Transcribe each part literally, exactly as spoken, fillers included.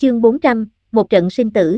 chương bốn trăm, một trận sinh tử.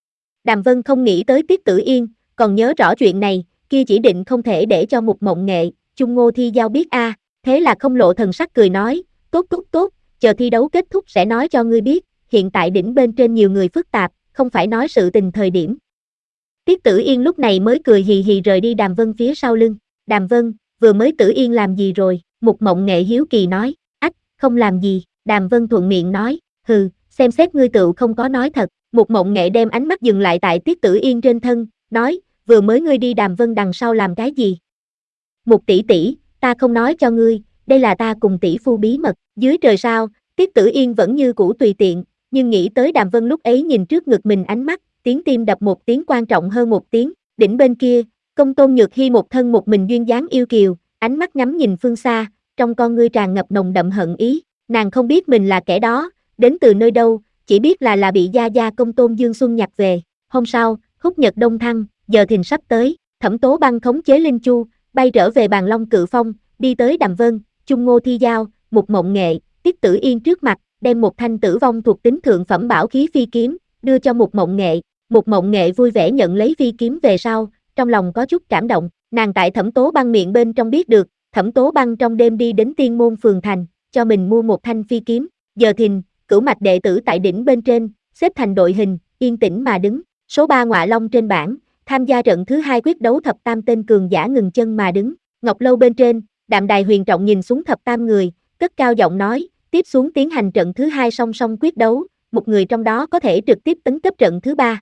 Đàm Vân không nghĩ tới Tiết Tử Yên, còn nhớ rõ chuyện này, kia chỉ định không thể để cho Mục Mộng Nghệ, Chung Ngô Thi Giao biết a, thế là không lộ thần sắc cười nói, tốt tốt tốt, chờ thi đấu kết thúc sẽ nói cho ngươi biết, hiện tại đỉnh bên trên nhiều người phức tạp, không phải nói sự tình thời điểm. Tiết Tử Yên lúc này mới cười hì hì rời đi Đàm Vân phía sau lưng, Đàm Vân, vừa mới Tử Yên làm gì rồi, Mục Mộng Nghệ hiếu kỳ nói, ách, không làm gì, Đàm Vân thuận miệng nói, hừ, xem xét ngươi tựu không có nói thật, Mục Mộng Nghệ đem ánh mắt dừng lại tại Tiết Tử Yên trên thân, nói, vừa mới ngươi đi Đàm Vân đằng sau làm cái gì? Mục tỷ tỷ, ta không nói cho ngươi, đây là ta cùng tỷ phu bí mật, dưới trời sao, Tiết Tử Yên vẫn như cũ tùy tiện, nhưng nghĩ tới Đàm Vân lúc ấy nhìn trước ngực mình ánh mắt, tiếng tim đập một tiếng quan trọng hơn một tiếng, đỉnh bên kia, Công Tôn Nhược Hi một thân một mình duyên dáng yêu kiều, ánh mắt ngắm nhìn phương xa, trong con ngươi tràn ngập nồng đậm hận ý, nàng không biết mình là kẻ đó, đến từ nơi đâu, chỉ biết là là bị gia gia Công Tôn Dương Xuân nhặt về. Hôm sau, húc nhật đông thăng, giờ thìn sắp tới, Thẩm Tố Băng khống chế Linh Chu, bay trở về Bàn Long Cự Phong, đi tới Đàm Vân, Chung Ngô Thi Giao, Mục Mộng Nghệ, Tiết Tử Yên trước mặt, đem một thanh tử vong thuộc tính thượng phẩm bảo khí phi kiếm, đưa cho Mục Mộng Nghệ. Mục Mộng Nghệ vui vẻ nhận lấy phi kiếm về sau, trong lòng có chút cảm động, nàng tại Thẩm Tố Băng miệng bên trong biết được, Thẩm Tố Băng trong đêm đi đến Tiên Môn phường thành, cho mình mua một thanh phi kiếm, giờ thìn, cửu mạch đệ tử tại đỉnh bên trên, xếp thành đội hình, yên tĩnh mà đứng, số ba Ngọa Long trên bảng, tham gia trận thứ hai quyết đấu thập tam tên cường giả ngừng chân mà đứng, Ngọc Lâu bên trên, Đạm Đài Huyền Trọng nhìn xuống thập tam người, cất cao giọng nói, tiếp xuống tiến hành trận thứ hai song song quyết đấu, một người trong đó có thể trực tiếp tấn cấp trận thứ ba.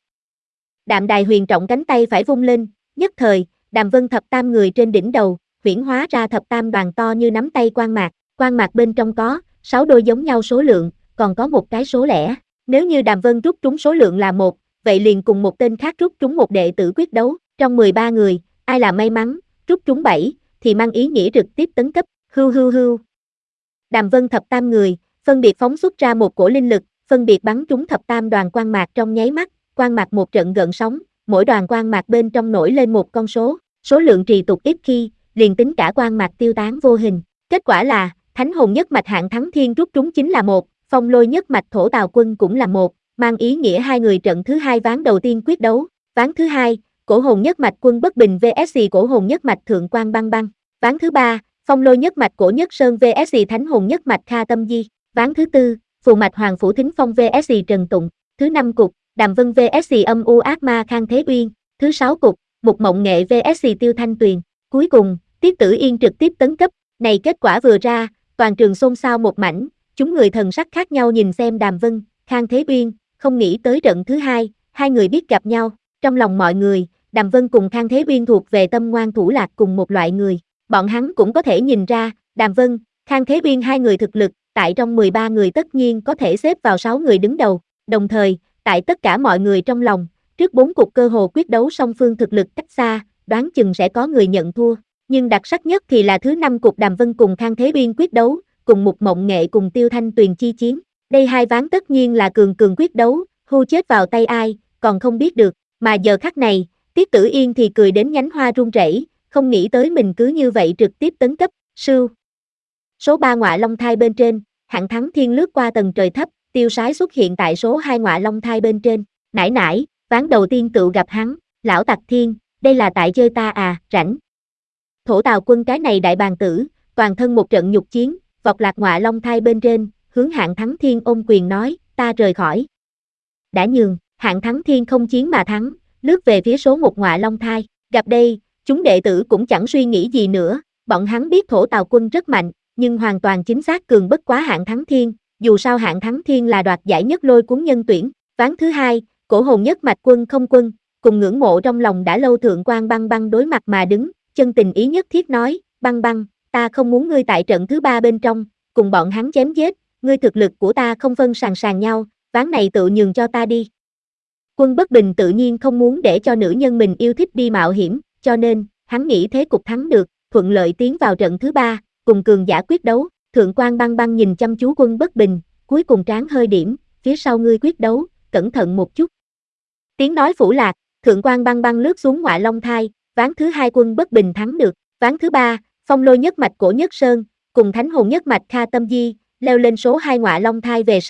Đạm Đài Huyền Trọng cánh tay phải vung lên, nhất thời, Đàm Vân thập tam người trên đỉnh đầu, huyễn hóa ra thập tam đoàn to như nắm tay quang mạc, quang mạc bên trong có sáu đôi giống nhau số lượng, còn có một cái số lẻ. Nếu như Đàm Vân rút trúng số lượng là một, vậy liền cùng một tên khác rút trúng một đệ tử quyết đấu, trong mười ba người, ai là may mắn, rút trúng bảy, thì mang ý nghĩa trực tiếp tấn cấp, hưu hưu hưu. Đàm Vân thập tam người, phân biệt phóng xuất ra một cổ linh lực, phân biệt bắn trúng thập tam đoàn quang mạc trong nháy mắt, quang mạc một trận gợn sóng, mỗi đoàn quang mạc bên trong nổi lên một con số, số lượng trì tục ít khi, liền tính cả quang mạc tiêu tán vô hình. Kết quả là, Thánh Hồn nhất mạch Hạng Thắng Thiên rút trúng chính là một, Phong Lôi nhất mạch Thổ Tào Quân cũng là một, mang ý nghĩa hai người trận thứ hai ván đầu tiên quyết đấu. Ván thứ hai, Cổ Hồn nhất mạch Quân Bất Bình vs Cổ Hồn nhất mạch Thượng Quan Băng Băng. Ván thứ ba, Phong Lôi nhất mạch Cổ Nhất Sơn vs Thánh Hồn nhất mạch Kha Tâm Di. Ván thứ tư, Phù mạch Hoàng Phủ Thính Phong vs Trần Tụng. Thứ năm cục, Đàm Vân vs Âm U Ác Ma Khang Thế Uyên. Thứ sáu cục, Mục Mộng Nghệ vs Tiêu Thanh Tuyền. Cuối cùng, Tiết Tử Yên trực tiếp tấn cấp. Này kết quả vừa ra, toàn trường xôn xao một mảnh, chúng người thần sắc khác nhau nhìn xem Đàm Vân, Khang Thế Uyên, không nghĩ tới trận thứ hai, hai người biết gặp nhau. Trong lòng mọi người, Đàm Vân cùng Khang Thế Uyên thuộc về tâm ngoan thủ lạc cùng một loại người. Bọn hắn cũng có thể nhìn ra, Đàm Vân, Khang Thế Uyên hai người thực lực, tại trong mười ba người tất nhiên có thể xếp vào sáu người đứng đầu. Đồng thời, tại tất cả mọi người trong lòng, trước bốn cuộc cơ hồ quyết đấu song phương thực lực cách xa, đoán chừng sẽ có người nhận thua. Nhưng đặc sắc nhất thì là thứ năm cuộc Đàm Vân cùng Khang Thế Uyên quyết đấu, cùng Mục Mộng Nghệ cùng Tiêu Thanh Tuyền chi chiến. Đây hai ván tất nhiên là cường cường quyết đấu, hưu chết vào tay ai, còn không biết được. Mà giờ khắc này, Tiết Tử Yên thì cười đến nhánh hoa run rẩy, không nghĩ tới mình cứ như vậy trực tiếp tấn cấp, sưu. Số ba Ngọa Long Thai bên trên, Hạng Thắng Thiên lướt qua tầng trời thấp, tiêu sái xuất hiện tại số hai Ngọa Long Thai bên trên. Nải nải, ván đầu tiên tự gặp hắn, lão Tặc Thiên, đây là tại chơi ta à, rảnh. Thổ Tào Quân cái này đại bàng tử, toàn thân một trận nhục chiến, vọt lạc Ngọa Long Thai bên trên, hướng Hạng Thắng Thiên ôm quyền nói, ta rời khỏi. Đã nhường, Hạng Thắng Thiên không chiến mà thắng, lướt về phía số một Ngọa Long Thai. Gặp đây, chúng đệ tử cũng chẳng suy nghĩ gì nữa, bọn hắn biết Thổ Tào Quân rất mạnh, nhưng hoàn toàn chính xác cường bất quá Hạng Thắng Thiên, dù sao Hạng Thắng Thiên là đoạt giải nhất lôi cuốn nhân tuyển. Ván thứ hai, Cổ Hồn nhất mạch Quân Không Quân, cùng ngưỡng mộ trong lòng đã lâu Thượng Quan Băng Băng đối mặt mà đứng, chân tình ý nhất thiết nói, Băng Băng, ta không muốn ngươi tại trận thứ ba bên trong, cùng bọn hắn chém giết, ngươi thực lực của ta không phân sàng sàng nhau, ván này tự nhường cho ta đi. Quân Bất Bình tự nhiên không muốn để cho nữ nhân mình yêu thích đi mạo hiểm, cho nên, hắn nghĩ thế cục thắng được, thuận lợi tiến vào trận thứ ba, cùng cường giả quyết đấu. Thượng Quan Băng Băng nhìn chăm chú Quân Bất Bình, cuối cùng trán hơi điểm, phía sau ngươi quyết đấu, cẩn thận một chút. Tiếng nói phủ lạc, Thượng Quan Băng Băng lướt xuống Ngọa Long Thai, ván thứ hai Quân Bất Bình thắng được. Ván thứ ba, Phong Lôi nhất mạch Cổ Nhất Sơn, cùng Thánh Hồn nhất mạch Kha Tâm Di, leo lên số hai Ngọa Long Thai về sau,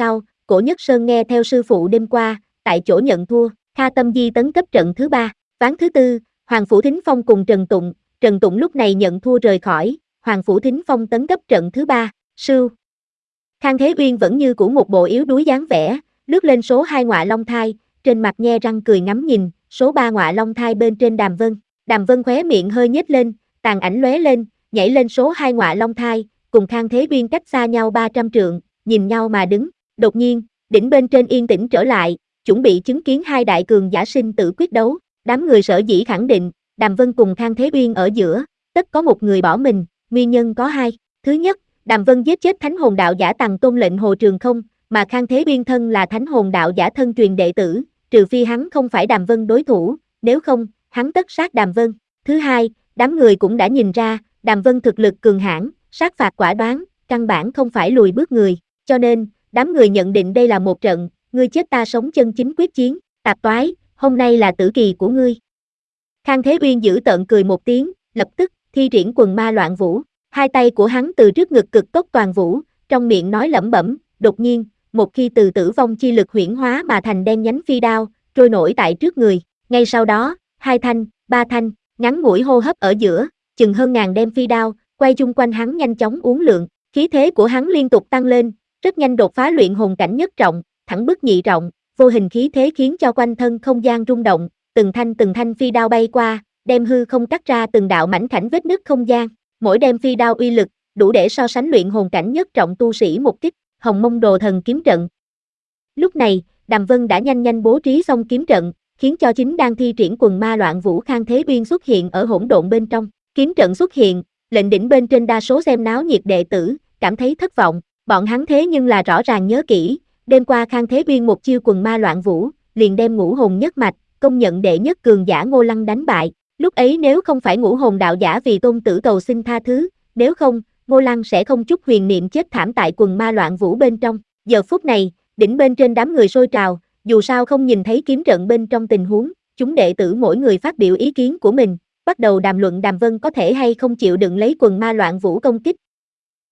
Cổ Nhất Sơn nghe theo sư phụ đêm qua, tại chỗ nhận thua, Kha Tâm Di tấn cấp trận thứ ba, ván thứ tư, Hoàng Phủ Thính Phong cùng Trần Tụng, Trần Tụng lúc này nhận thua rời khỏi, Hoàng Phủ Thính Phong tấn cấp trận thứ ba, sưu. Khang Thế Uyên vẫn như cũ một bộ yếu đuối dáng vẻ, lướt lên số hai ngọa long thai, trên mặt nhe răng cười ngắm nhìn, số ba ngọa long thai bên trên Đàm Vân. Đàm Vân khóe miệng hơi nhếch lên, tàn ảnh lóe lên, nhảy lên số hai ngọa long thai, cùng Khang Thế Uyên cách xa nhau ba trăm trượng, nhìn nhau mà đứng. Đột nhiên, đỉnh bên trên yên tĩnh trở lại, chuẩn bị chứng kiến hai đại cường giả sinh tử quyết đấu. Đám người sở dĩ khẳng định, Đàm Vân cùng Khang Thế Uyên ở giữa, tất có một người bỏ mình, nguyên nhân có hai. Thứ nhất, Đàm Vân giết chết Thánh Hồn Đạo giả Tằng Tôn lệnh Hồ Trường Không, mà Khang Thế Uyên thân là Thánh Hồn Đạo giả thân truyền đệ tử, trừ phi hắn không phải Đàm Vân đối thủ, nếu không, hắn tất sát Đàm Vân. Thứ hai, đám người cũng đã nhìn ra, Đàm Vân thực lực cường hãn, sát phạt quả đoán, căn bản không phải lùi bước người, cho nên, đám người nhận định đây là một trận, ngươi chết ta sống chân chính quyết chiến, tạp toái, hôm nay là tử kỳ của ngươi. Khang Thế Uyên giữ tợn cười một tiếng, lập tức, thi triển quần ma loạn vũ, hai tay của hắn từ trước ngực cực tốc toàn vũ, trong miệng nói lẩm bẩm, đột nhiên, một khi từ tử vong chi lực huyễn hóa mà thành đen nhánh phi đao, trôi nổi tại trước người, ngay sau đó, hai thanh, ba thanh, ngắn ngủi hô hấp ở giữa, chừng hơn ngàn đem phi đao, quay chung quanh hắn nhanh chóng uốn lượn, khí thế của hắn liên tục tăng lên, rất nhanh đột phá luyện hồn cảnh nhất trọng, thẳng bức nhị trọng, vô hình khí thế khiến cho quanh thân không gian rung động, từng thanh từng thanh phi đao bay qua, đem hư không cắt ra từng đạo mảnh khảnh vết nứt không gian, mỗi đem phi đao uy lực, đủ để so sánh luyện hồn cảnh nhất trọng tu sĩ một kích, Hồng Mông Đồ Thần kiếm trận. Lúc này, Đàm Vân đã nhanh nhanh bố trí xong kiếm trận, khiến cho chính đang thi triển quần ma loạn vũ Khang Thế Uyên xuất hiện ở hỗn độn bên trong. Kiếm trận xuất hiện, lệnh đỉnh bên trên đa số xem náo nhiệt đệ tử, cảm thấy thất vọng, bọn hắn thế nhưng là rõ ràng nhớ kỹ, đêm qua Khang Thế Uyên một chiêu quần ma loạn vũ, liền đem ngũ hồn nhất mạch, công nhận đệ nhất cường giả Ngô Lăng đánh bại. Lúc ấy nếu không phải ngũ hồn đạo giả vì tôn tử cầu xin tha thứ, nếu không, Ngô Lăng sẽ không chút huyền niệm chết thảm tại quần ma loạn vũ bên trong. Giờ phút này, đỉnh bên trên đám người sôi trào, dù sao không nhìn thấy kiếm trận bên trong tình huống, chúng đệ tử mỗi người phát biểu ý kiến của mình, bắt đầu đàm luận Đàm Vân có thể hay không chịu đựng lấy quần ma loạn vũ công kích,